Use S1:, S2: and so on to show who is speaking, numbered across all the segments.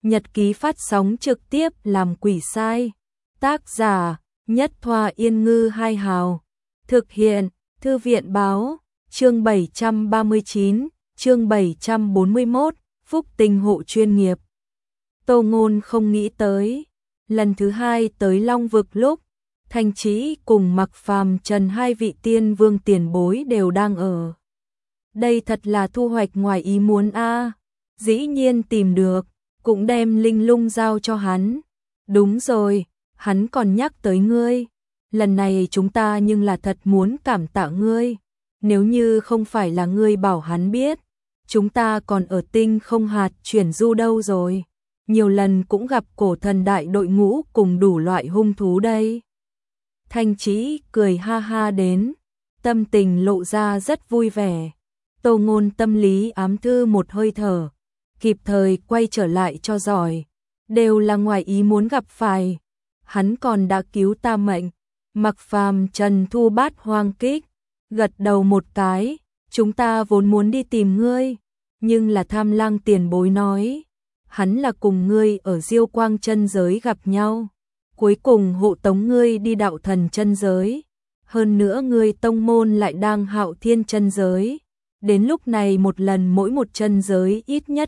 S1: Nhật ký phát sóng trực tiếp làm quỷ sai. Tác giả Nhất Thoa Yên Ngư Hai Hào. Thực hiện Thư viện Báo. Chương 739, chương 741, Phúc Tinh hộ chuyên nghiệp. Tô Ngôn không nghĩ tới, lần thứ hai tới Long Vực lúc Thanh Chí cùng Mặc Phàm Trần hai vị tiên vương tiền bối đều đang ở. Đây thật là thu hoạch ngoài ý muốn a. Dĩ nhiên tìm được, cũng đem linh lung giao cho hắn. Đúng rồi, hắn còn nhắc tới ngươi. Lần này chúng ta nhưng là thật muốn cảm tạ ngươi. Nếu như không phải là ngươi bảo hắn biết, chúng ta còn ở tinh không hạt chuyển du đâu rồi. Nhiều lần cũng gặp cổ thần đại đội ngũ cùng đủ loại hung thú đây. Thanh Chí cười ha ha đến, tâm tình lộ ra rất vui vẻ. Tô Ngôn tâm lý ám thư một hơi thở, kịp thời quay trở lại cho giỏi. Đều là ngoài ý muốn gặp phải. Hắn còn đã cứu ta mệnh. Mặc Phàm Trần thu bát hoang kích, gật đầu một cái. Chúng ta vốn muốn đi tìm ngươi, nhưng là Tham Lang tiền bối nói, hắn là cùng ngươi ở Diêu Quang chân giới gặp nhau, cuối cùng hộ tống ngươi đi đạo thần chân giới. Hơn nữa ngươi tông môn lại đang Hạo Thiên chân giới. Đến lúc này một lần mỗi một chân giới ít nhất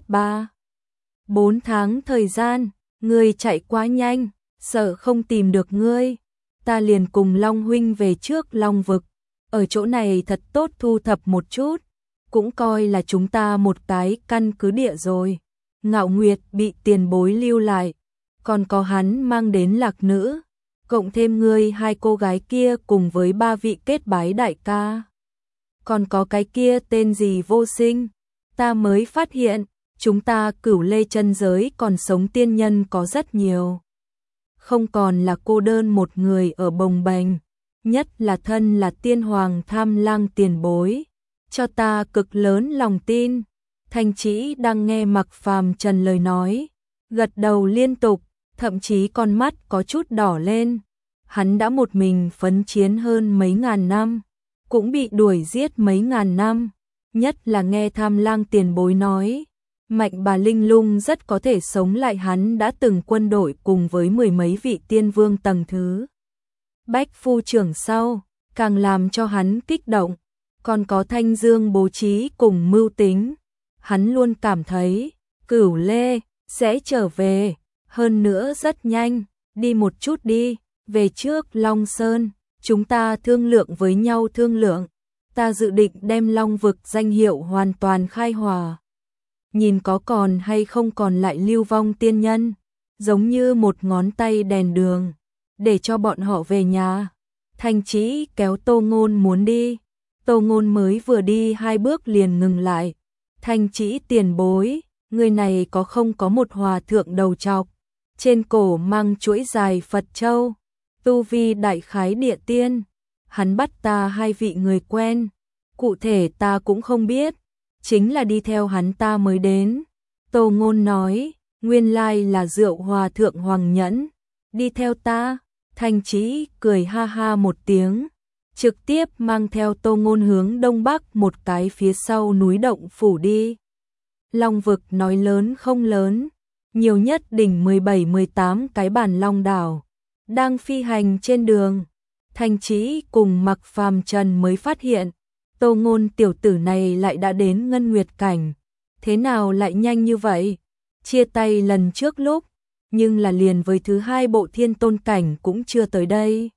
S1: 3-4 tháng thời gian, ngươi chạy quá nhanh, sợ không tìm được ngươi. Ta liền cùng Long huynh về trước Long Vực, ở chỗ này thật tốt thu thập một chút, cũng coi là chúng ta một cái căn cứ địa rồi. Ngạo Nguyệt bị tiền bối lưu lại, còn có hắn mang đến Lạc Nữ, cộng thêm ngươi hai cô gái kia cùng với 3 vị kết bái đại ca. Còn có cái kia tên gì Vô Sinh, ta mới phát hiện, chúng ta Cửu Lê chân giới còn sống tiên nhân có rất nhiều. Không còn là cô đơn một người ở bồng bềnh, nhất là thân là tiên hoàng Tham Lang tiền bối, cho ta cực lớn lòng tin. Thanh Chí đang nghe Mặc Phàm Trần lời nói, gật đầu liên tục, thậm chí con mắt có chút đỏ lên. Hắn đã một mình phấn chiến hơn mấy ngàn năm, cũng bị đuổi giết mấy ngàn năm, nhất là nghe Tham Lang tiền bối nói, Mạnh bà linh lung rất có thể sống lại. Hắn đã từng quân đội cùng với 10 mấy vị tiên vương tầng thứ Bách phu trưởng sau, càng làm cho hắn kích động. Còn có Thanh Dương bố trí cùng mưu tính, hắn luôn cảm thấy Cửu Lê sẽ trở về, hơn nữa rất nhanh. Đi một chút đi, về trước Long Sơn, chúng ta thương lượng với nhau thương lượng. Ta dự định đem Long Vực danh hiệu hoàn toàn khai hòa, nhìn có còn hay không còn lại lưu vong tiên nhân, giống như một ngón tay đèn đường, để cho bọn họ về nhà. Thanh Chí kéo Tô Ngôn muốn đi, Tô Ngôn mới vừa đi 2 bước liền ngừng lại. Thanh Chí tiền bối, người này có không có một hòa thượng đầu trọc, trên cổ mang chuỗi dài Phật châu, tu vi đại khái địa tiên. Hắn bắt ta 2 vị người quen, cụ thể ta cũng không biết, chính là đi theo hắn ta mới đến. Tô Ngôn nói, nguyên lai là Rượu hòa thượng Hoàng Nhẫn, đi theo ta. Thanh Chí cười ha ha một tiếng, trực tiếp mang theo Tô Ngôn hướng đông bắc một cái phía sau núi động phủ đi. Long Vực nói lớn không lớn, nhiều nhất đỉnh 17-18 cái bản long đảo. Đang phi hành trên đường, Thanh Chí cùng Mặc Phàm Trần mới phát hiện, Tô Ngôn tiểu tử này lại đã đến Ngân Nguyệt cảnh. Thế nào lại nhanh như vậy? Chia tay lần trước lúc, nhưng là liền với thứ 2 bộ Thiên Tôn cảnh cũng chưa tới đây.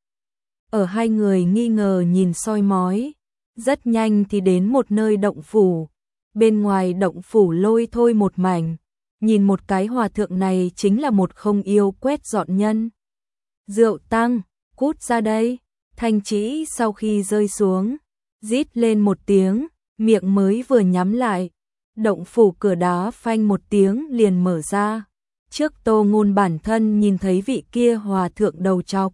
S1: Ở hai người nghi ngờ nhìn soi mói, rất nhanh thì đến một nơi động phủ. Bên ngoài động phủ lôi thôi một mảnh, nhìn một cái hòa thượng này chính là một không yêu quét dọn nhân. Rượu tăng, cút ra đây. Thanh Chí sau khi rơi xuống, rít lên một tiếng, miệng mới vừa nhắm lại, động phủ cửa đá phanh một tiếng liền mở ra. Trước Tô Ngôn bản thân nhìn thấy vị kia hòa thượng đầu trọc,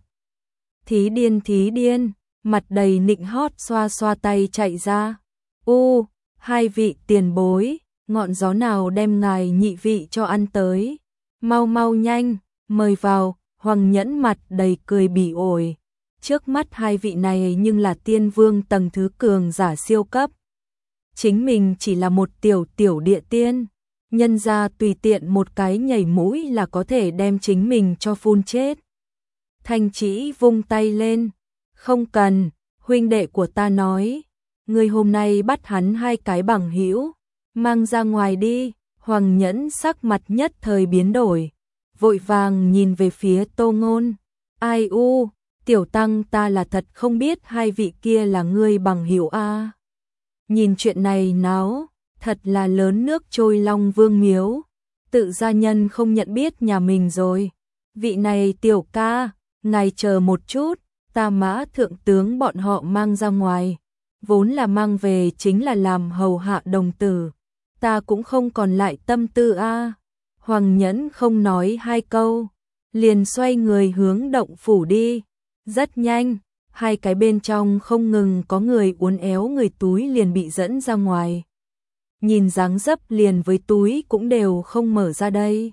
S1: thí điên, mặt đầy nịnh hót xoa xoa tay chạy ra. Hai vị tiền bối, ngọn gió nào đem ngài nhị vị cho ăn tới, mau mau nhanh, mời vào. Hoàng Nhẫn mặt đầy cười bỉ ổi, trước mắt 2 vị này nhưng là tiên vương tầng thứ cường giả siêu cấp, chính mình chỉ là một tiểu địa tiên, nhân ra tùy tiện một cái nhảy mũi là có thể đem chính mình cho phun chết. Thanh Trĩ vung tay lên, không cần, huynh đệ của ta nói, ngươi hôm nay bắt hắn hai cái bằng hữu, mang ra ngoài đi. Hoàng Nhẫn sắc mặt nhất thời biến đổi, vội vàng nhìn về phía Tô Ngôn. Ai u, tiểu tăng ta là thật không biết hai vị kia là ngươi bằng hữu a. Nhìn chuyện này náo, thật là lớn nước trôi Long Vương miếu, tự gia nhân không nhận biết nhà mình rồi. Vị này tiểu ca, ngài chờ một chút, ta Mã thượng tướng bọn họ mang ra ngoài, vốn là mang về chính là làm hầu hạ đồng tử, ta cũng không còn lại tâm tư a. Hoàng Nhẫn không nói hai câu, liền xoay người hướng động phủ đi. Rất nhanh, hai cái bên trong không ngừng có người uốn éo người túi liền bị dẫn ra ngoài. Nhìn dáng dấp liền với túi cũng đều không mở ra đây.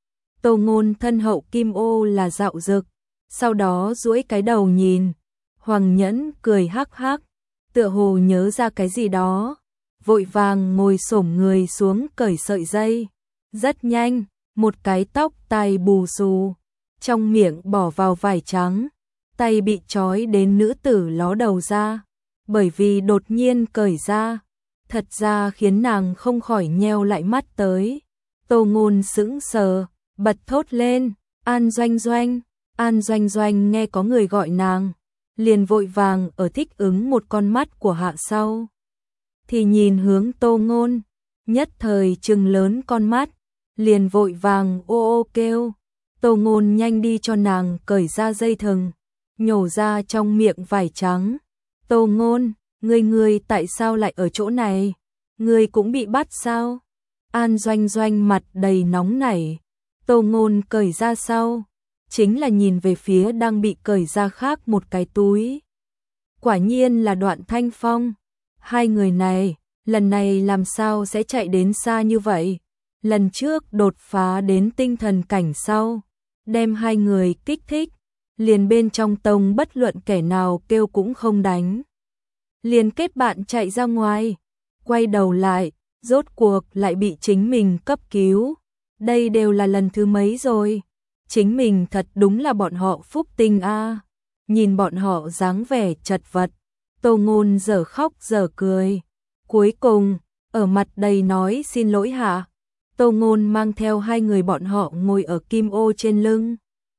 S1: Tô Ngôn thân hậu kim ô là dạo dực, sau đó duỗi cái đầu nhìn. Hoàng Nhẫn cười hắc hắc, tựa hồ nhớ ra cái gì đó, vội vàng ngồi xổm người xuống cởi sợi dây. Rất nhanh, một cái tóc tai bù xù, trong miệng bỏ vào vải trắng, tay bị trói đến nữ tử ló đầu ra, bởi vì đột nhiên cởi ra, thật ra khiến nàng không khỏi nheo lại mắt tới. Tô Ngôn sững sờ, bật thốt lên, An Doanh Doanh. An Doanh Doanh nghe có người gọi nàng, liền vội vàng ở thích ứng một con mắt của hạ sau. Thì nhìn hướng Tô Ngôn, nhất thời trừng lớn con mắt, liền vội vàng ô ô kêu. Tô Ngôn nhanh đi cho nàng cởi ra dây thừng, nhổ ra trong miệng vải trắng. Tô Ngôn, ngươi tại sao lại ở chỗ này? Ngươi cũng bị bắt sao? An Doanh Doanh mặt đầy nóng nảy. Tô Ngôn cởi ra sau, chính là nhìn về phía đang bị cởi ra khác một cái túi. Quả nhiên là Đoạn Thanh Phong. Hai người này, lần này làm sao sẽ chạy đến xa như vậy? Lần trước đột phá đến tinh thần cảnh sau, đem hai người kích thích, liền bên trong tông bất luận kẻ nào kêu cũng không đánh. Liền kết bạn chạy ra ngoài, quay đầu lại, rốt cuộc lại bị chính mình cấp cứu. Đây đều là lần thứ mấy rồi. Chính mình thật đúng là bọn họ phúc tinh a. Nhìn bọn họ dáng vẻ chật vật, Tô Ngôn dở khóc dở cười. Cuối cùng, ở mặt đầy nói xin lỗi hạ, Tô Ngôn mang theo hai người bọn họ ngồi ở kim ô trên lưng,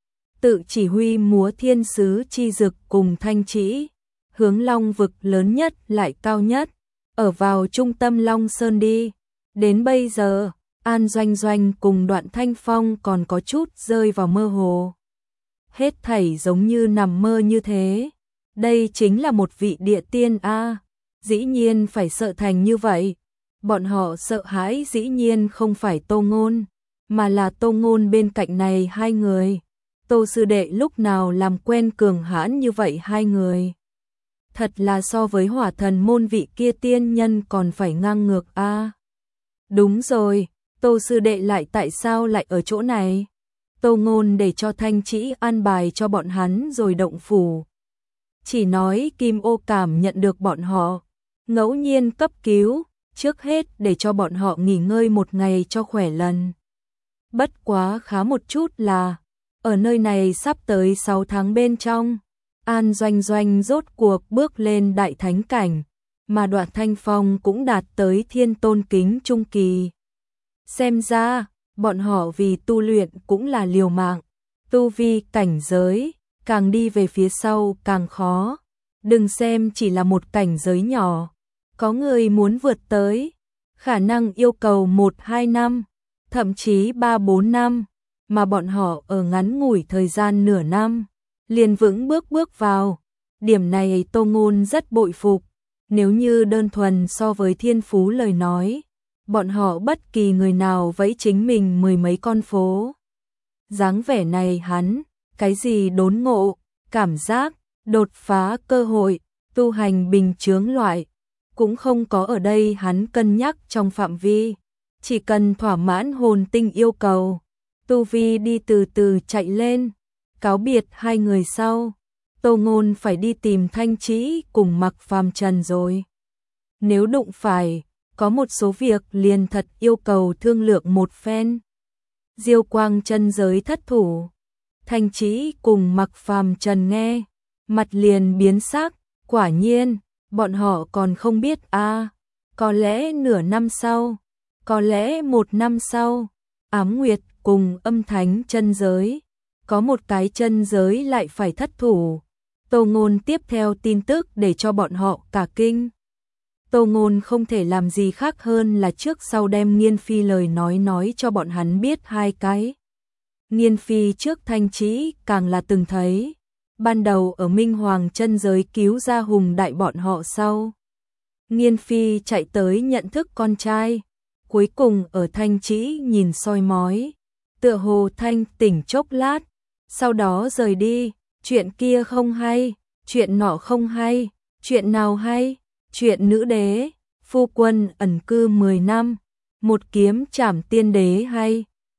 S1: tự chỉ huy múa thiên sứ chi dực cùng Thanh Trĩ, hướng Long vực lớn nhất lại cao nhất, ở vào trung tâm Long Sơn đi. Đến bây giờ, An Doanh Doanh cùng Đoạn Thanh Phong còn có chút rơi vào mơ hồ. Hết thảy giống như nằm mơ như thế. Đây chính là một vị địa tiên a, dĩ nhiên phải sợ thành như vậy. Bọn họ sợ hãi dĩ nhiên không phải Tô Ngôn, mà là Tô Ngôn bên cạnh này hai người. Tô sư đệ lúc nào làm quen cường hãn như vậy hai người. Thật là so với Hỏa Thần môn vị kia tiên nhân còn phải ngang ngược a. Đúng rồi, Tô sư đệ lại tại sao lại ở chỗ này? Tô Ngôn để cho Thanh Trĩ an bài cho bọn hắn rồi động phủ. Chỉ nói Kim Ô cảm nhận được bọn họ ngẫu nhiên cấp cứu, trước hết để cho bọn họ nghỉ ngơi một ngày cho khỏe lần. Bất quá khá một chút là, ở nơi này sắp tới 6 tháng bên trong, An Doanh Doanh rốt cuộc bước lên đại thánh cảnh, mà Đoạn Thanh Phong cũng đạt tới thiên tôn kính trung kỳ. Xem ra, bọn họ vì tu luyện cũng là liều mạng, tu vi cảnh giới, càng đi về phía sau càng khó. Đừng xem chỉ là một cảnh giới nhỏ, có người muốn vượt tới, khả năng yêu cầu 1-2 năm, thậm chí 3-4 năm, mà bọn họ ở ngắn ngủi thời gian nửa năm, liền vững bước vào. Điểm này Tô Ngôn rất bội phục, nếu như đơn thuần so với thiên phú lời nói, bọn họ bất kỳ người nào vẫy chính mình 10 mấy con phố. Dáng vẻ này hắn, cái gì đốn ngộ, cảm giác, đột phá cơ hội, tu hành bình chướng loại, cũng không có ở đây hắn cân nhắc trong phạm vi. Chỉ cần thỏa mãn hồn tinh yêu cầu, tu vi đi từ từ chạy lên. Cáo biệt hai người sau, Tô Ngôn phải đi tìm Thanh Trĩ cùng Mặc Phàm Trần rồi. Nếu đụng phải, có một số việc liền thật yêu cầu thương lượng một phen. Diêu Quang chân giới thất thủ, Thanh Trĩ cùng Mặc Phàm Trần nghe, mặt liền biến sắc, quả nhiên, bọn họ còn không biết a, có lẽ nửa năm sau, có lẽ một năm sau, Ám Nguyệt cùng Âm Thánh chân giới, có một cái chân giới lại phải thất thủ. Tô Ngôn tiếp theo tin tức để cho bọn họ cả kinh. Tô Ngôn không thể làm gì khác hơn là trước sau đem Nghiên Phi lời nói cho bọn hắn biết hai cái. Nghiên Phi trước Thanh Trĩ càng là từng thấy, ban đầu ở Minh Hoàng chân giới cứu ra Hùng Đại bọn họ sau. Nghiên Phi chạy tới nhận thức con trai, cuối cùng ở Thanh Trĩ nhìn soi mói, tựa hồ thanh tỉnh chốc lát, sau đó rời đi, chuyện kia không hay, chuyện nọ không hay, chuyện nào hay, chuyện nữ đế, phu quân ẩn cư 10 năm, một kiếm trảm tiên đế hay.